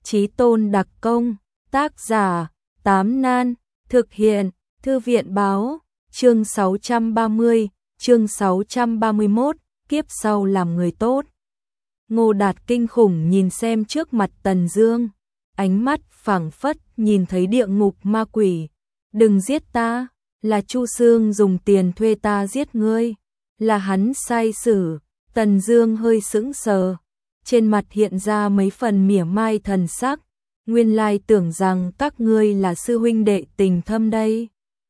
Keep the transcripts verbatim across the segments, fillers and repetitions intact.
Chí tôn đặc công, tác giả, Tám Nan, thực hiện, Thư viện báo, chương sáu trăm ba mươi, chương sáu trăm ba mươi mốt, kiếp sau làm người tốt. Ngô Đạt kinh khủng nhìn xem trước mặt Tần Dương, ánh mắt phảng phất nhìn thấy địa ngục ma quỷ. Đừng giết ta, là Chu Xương dùng tiền thuê ta giết ngươi, là hắn sai sử. Tần Dương hơi sững sờ, trên mặt hiện ra mấy phần mỉa mai thần sắc, nguyên lai tưởng rằng các ngươi là sư huynh đệ tình thâm đây.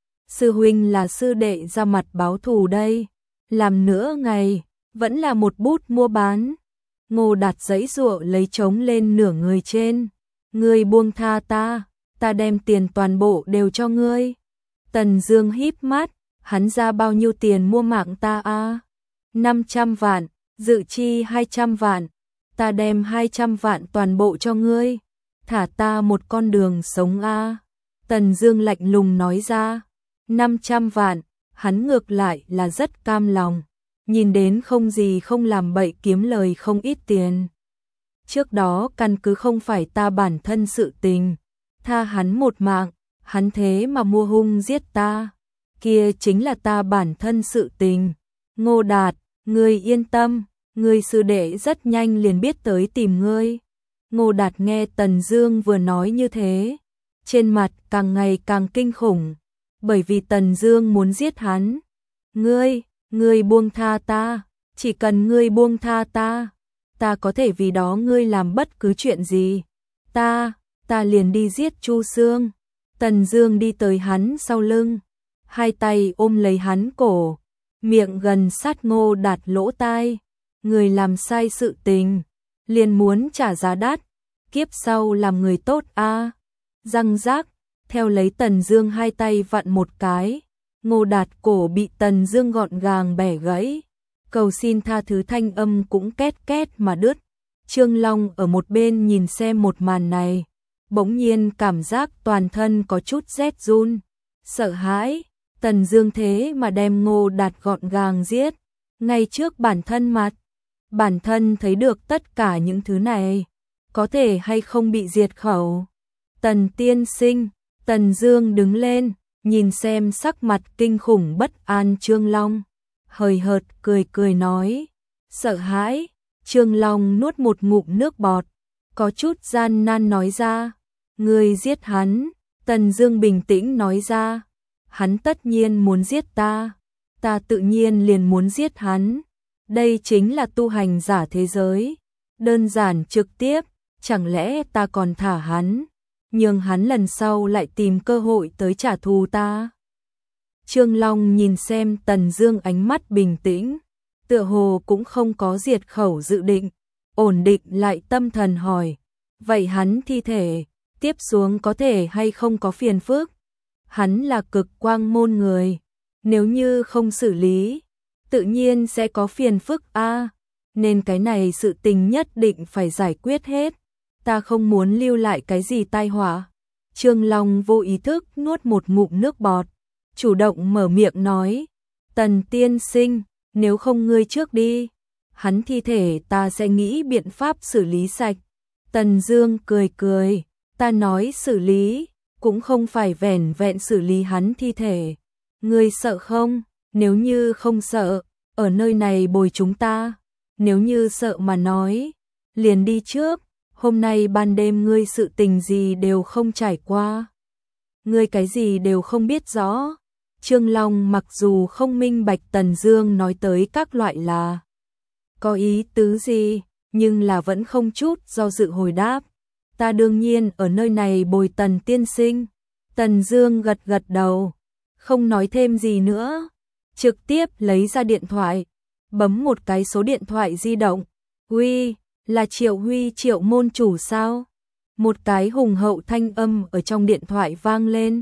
Sư huynh là sư đệ ra mặt báo thù đây, làm nữa ngày, vẫn là một bút mua bán. Ngô Đạt giãy giụa lấy trống lên nửa người trên, ngươi buông tha ta, ta đem tiền toàn bộ đều cho ngươi. Tần Dương híp mắt, hắn ra bao nhiêu tiền mua mạng ta a? năm trăm vạn, dự chi hai trăm vạn, ta đem hai trăm vạn toàn bộ cho ngươi, thả ta một con đường sống a. Tần Dương lạnh lùng nói ra, năm trăm vạn, hắn ngược lại là rất cam lòng, nhìn đến không gì không làm bậy kiếm lời không ít tiền. Trước đó căn cứ không phải ta bản thân sự tình, tha hắn một mạng, hắn thế mà mua hung giết ta, kia chính là ta bản thân sự tình. Ngô Đạt, ngươi yên tâm, ngươi sư đệ rất nhanh liền biết tới tìm ngươi. Ngô Đạt nghe Tần Dương vừa nói như thế, trên mặt càng ngày càng kinh khủng, bởi vì Tần Dương muốn giết hắn. Ngươi, ngươi buông tha ta, chỉ cần ngươi buông tha ta, ta có thể vì đó ngươi làm bất cứ chuyện gì. Ta, ta liền đi giết Chu Xương. Tần Dương đi tới hắn sau lưng, hai tay ôm lấy hắn cổ, miệng gần sát Ngô Đạt lỗ tai. Người làm sai sự tình, liền muốn trả giá đắt, kiếp sau làm người tốt a. Răng rác, theo lấy Tần Dương hai tay vặn một cái, Ngô Đạt cổ bị Tần Dương gọn gàng bẻ gãy, cầu xin tha thứ thanh âm cũng két két mà đứt. Trương Long ở một bên nhìn xem một màn này, bỗng nhiên cảm giác toàn thân có chút rét run, sợ hãi. Tần Dương thế mà đem Ngô Đạt gọn gàng giết, ngay trước bản thân mặt. Bản thân thấy được tất cả những thứ này, có thể hay không bị diệt khẩu. Tần tiên sinh, Tần Dương đứng lên, nhìn xem sắc mặt kinh khủng bất an Trương Long, hời hợt cười cười nói, sợ hãi. Trương Long nuốt một ngụm nước bọt, có chút gian nan nói ra, ngươi giết hắn. Tần Dương bình tĩnh nói ra, hắn tất nhiên muốn giết ta, ta tự nhiên liền muốn giết hắn. Đây chính là tu hành giả thế giới, đơn giản trực tiếp, chẳng lẽ ta còn thả hắn, nhưng hắn lần sau lại tìm cơ hội tới trả thù ta. Trương Long nhìn xem Tần Dương ánh mắt bình tĩnh, tựa hồ cũng không có diệt khẩu dự định, ổn định lại tâm thần hỏi, vậy hắn thi thể, tiếp xuống có thể hay không có phiền phức? Hắn là Cực Quang môn người, nếu như không xử lý, tự nhiên sẽ có phiền phức a, nên cái này sự tình nhất định phải giải quyết hết, ta không muốn lưu lại cái gì tai họa. Trương Long vô ý thức nuốt một ngụm nước bọt, chủ động mở miệng nói, Tần tiên sinh, nếu không ngươi trước đi, hắn thi thể ta sẽ nghĩ biện pháp xử lý sạch. Tần Dương cười cười, ta nói xử lý, cũng không phải vẻn vẹn xử lý hắn thi thể. Ngươi sợ không? Nếu như không sợ, ở nơi này bồi chúng ta. Nếu như sợ mà nói, liền đi trước. Hôm nay ban đêm ngươi sự tình gì đều không trải qua, ngươi cái gì đều không biết rõ. Trương Long mặc dù không minh bạch Tần Dương nói tới các loại là có ý tứ gì, nhưng là vẫn không chút do dự hồi đáp, ta đương nhiên ở nơi này bồi Tần tiên sinh. Tần Dương gật gật đầu, không nói thêm gì nữa, trực tiếp lấy ra điện thoại, bấm một cái số điện thoại di động. Uy, là Triệu Huy, Triệu môn chủ sao? Một cái hùng hậu thanh âm ở trong điện thoại vang lên.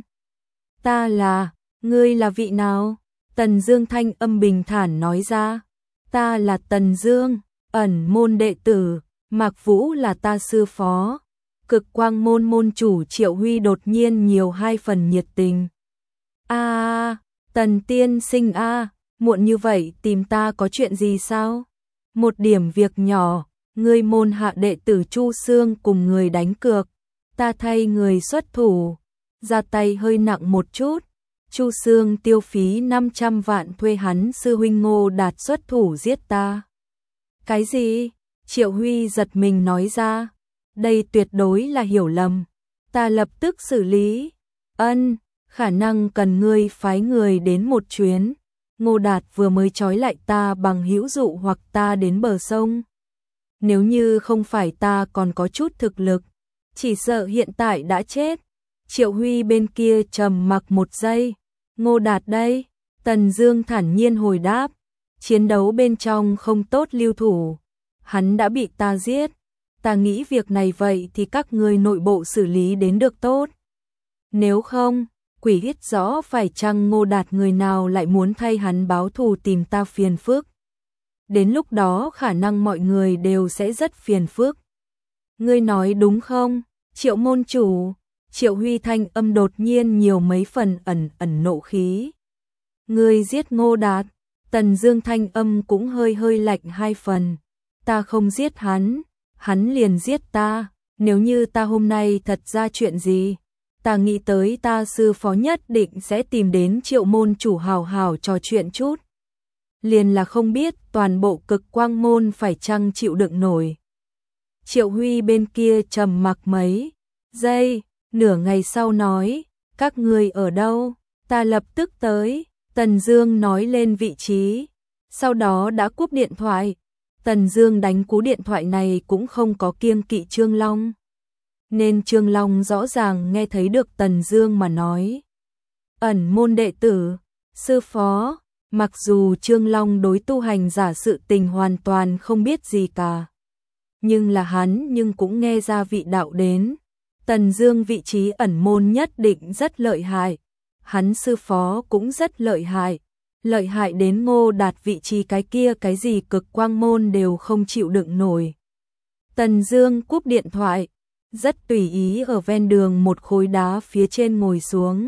Ta là, ngươi là vị nào? Tần Dương thanh âm bình thản nói ra, ta là Tần Dương, ẩn môn đệ tử, Mạc Vũ là ta sư phó. Cực Quang môn môn chủ Triệu Huy đột nhiên nhiều hai phần nhiệt tình. A, à, Tần tiên sinh a, à, muộn như vậy tìm ta có chuyện gì sao? Một điểm việc nhỏ, Ngươi môn hạ đệ tử Chu Xương cùng người đánh cược, ta thay người xuất thủ, ra tay hơi nặng một chút. Chu Xương tiêu phí năm trăm vạn thuê hắn sư huynh Ngô Đạt xuất thủ giết ta. Cái gì? Triệu Huy giật mình nói ra. Đây tuyệt đối là hiểu lầm. Ta lập tức xử lý. Ân, khả năng cần ngươi phái người đến một chuyến. Ngô Đạt vừa mới trói lại ta bằng hữu dụ hoặc ta đến bờ sông. Nếu như không phải ta còn có chút thực lực, chỉ sợ hiện tại đã chết. Triệu Huy bên kia trầm mặc một giây. Ngô Đạt đây, Tần Dương thản nhiên hồi đáp, chiến đấu bên trong không tốt lưu thủ, hắn đã bị ta giết, ta nghĩ việc này vậy thì các ngươi nội bộ xử lý đến được tốt. Nếu không, quỷ biết rõ phải chăng Ngô Đạt người nào lại muốn thay hắn báo thù tìm ta phiền phức. Đến lúc đó khả năng mọi người đều sẽ rất phiền phức. Ngươi nói đúng không, Triệu môn chủ? Triệu Huy thanh âm đột nhiên nhiều mấy phần ẩn ẩn nộ khí. Ngươi giết Ngô Đạt, Tần Dương thanh âm cũng hơi hơi lạnh hai phần. Ta không giết hắn, hắn liền giết ta. Nếu như ta hôm nay thật ra chuyện gì, ta nghĩ tới ta sư phó nhất định sẽ tìm đến Triệu môn chủ hào hào trò chuyện chút. Liền là không biết toàn bộ Cực Quang môn phải chăng chịu đựng nổi. Triệu Huy bên kia trầm mặc mấy giây, nửa ngày sau nói, các ngươi ở đâu? Ta lập tức tới. Tần Dương nói lên vị trí, sau đó đã cúp điện thoại. Tần Dương đánh cú điện thoại này cũng không có kiêng kỵ Trương Long, nên Trương Long rõ ràng nghe thấy được Tần Dương mà nói. Ẩn môn đệ tử, sư phó. Mặc dù Trương Long đối tu hành giả sự tình hoàn toàn không biết gì cả, nhưng là hắn nhưng cũng nghe ra vị đạo đến. Tần Dương vị trí ẩn môn nhất định rất lợi hại, hắn sư phó cũng rất lợi hại, lợi hại đến Ngô Đạt vị trí cái kia cái gì Cực Quang môn đều không chịu đựng nổi. Tần Dương cúp điện thoại, rất tùy ý ở ven đường một khối đá phía trên ngồi xuống.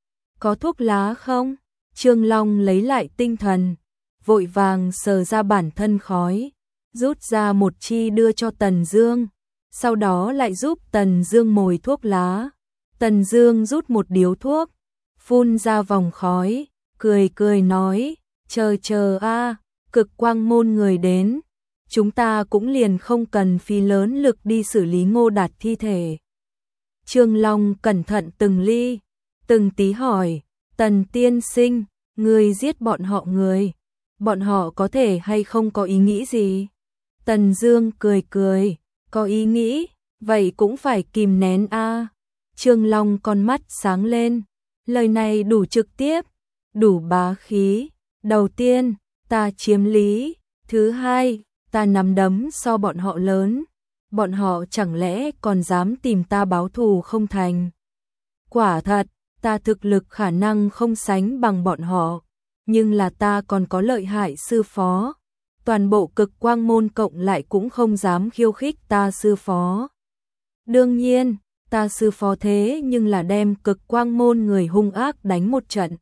Có thuốc lá không? Trương Long lấy lại tinh thần, vội vàng sờ ra bản thân khói, rút ra một chi đưa cho Tần Dương, sau đó lại giúp Tần Dương mồi thuốc lá. Tần Dương rút một điếu thuốc, phun ra vòng khói, cười cười nói, chờ chờ a, Cực Quang môn người đến, chúng ta cũng liền không cần phí lớn lực đi xử lý Ngô Đạt thi thể. Trương Long cẩn thận từng ly, từng tí hỏi, Tần tiên sinh, ngươi giết bọn họ người, bọn họ có thể hay không có ý nghĩ gì? Tần Dương cười cười, có ý nghĩ, vậy cũng phải kìm nén a. Trương Long con mắt sáng lên, lời này đủ trực tiếp, đủ bá khí. Đầu tiên, ta chiếm lý, thứ hai, ta nắm đấm so bọn họ lớn, bọn họ chẳng lẽ còn dám tìm ta báo thù không thành? Quả thật, ta thực lực khả năng không sánh bằng bọn họ, nhưng là ta còn có lợi hại sư phó. Toàn bộ Cực Quang môn cộng lại cũng không dám khiêu khích ta sư phó. Đương nhiên, ta sư phó thế nhưng là đem Cực Quang môn người hung ác đánh một trận.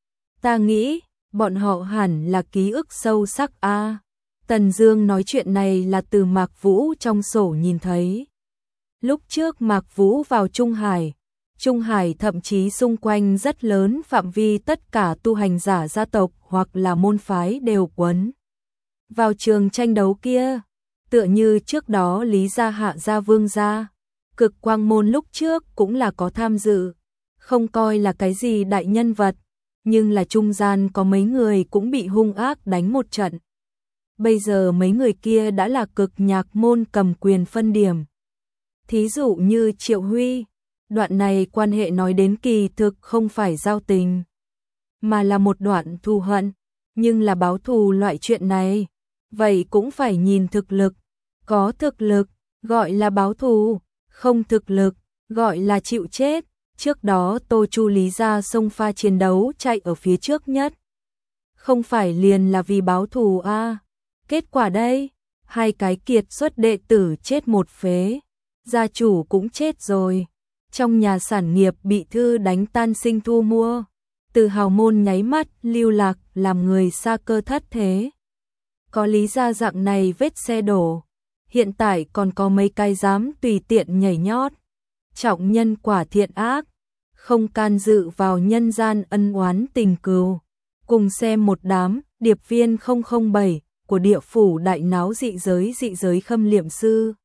Ta nghĩ, bọn họ hẳn là ký ức sâu sắc a. À. Tần Dương nói chuyện này là từ Mạc Vũ trong sổ nhìn thấy. Lúc trước Mạc Vũ vào Trung Hải, Trung Hải thậm chí xung quanh rất lớn phạm vi tất cả tu hành giả gia tộc hoặc là môn phái đều quấn vào trường tranh đấu kia, tựa như trước đó Lý gia Hạ gia Vương gia, Cực Quang môn lúc trước cũng là có tham dự, không coi là cái gì đại nhân vật, nhưng là trung gian có mấy người cũng bị hung ác đánh một trận. Bây giờ mấy người kia đã là Cực Nhạc môn cầm quyền phân điểm. Thí dụ như Triệu Huy, đoạn này quan hệ nói đến kỳ thực không phải giao tình, mà là một đoạn thù hận, nhưng là báo thù loại chuyện này, vậy cũng phải nhìn thực lực, có thực lực gọi là báo thù, không thực lực gọi là chịu chết. Trước đó Tô Chu Lý gia xông pha chiến đấu chạy ở phía trước nhất, không phải liền là vì báo thù a? À. Kết quả đây, hai cái kiệt xuất đệ tử chết một phế, gia chủ cũng chết rồi, trong nhà sản nghiệp bị thư đánh tan sinh thu mua, từ hào môn nháy mắt lưu lạc làm người xa cơ thất thế. Có Lý gia dạng này vết xe đổ, hiện tại còn có mấy cái dám tùy tiện nhảy nhót. Trọng nhân quả thiện ác, không can dự vào nhân gian ân oán tình cừu. Cùng xem một đám điệp viên không không bảy của địa phủ đại náo dị giới dị giới Khâm Liệm Sư.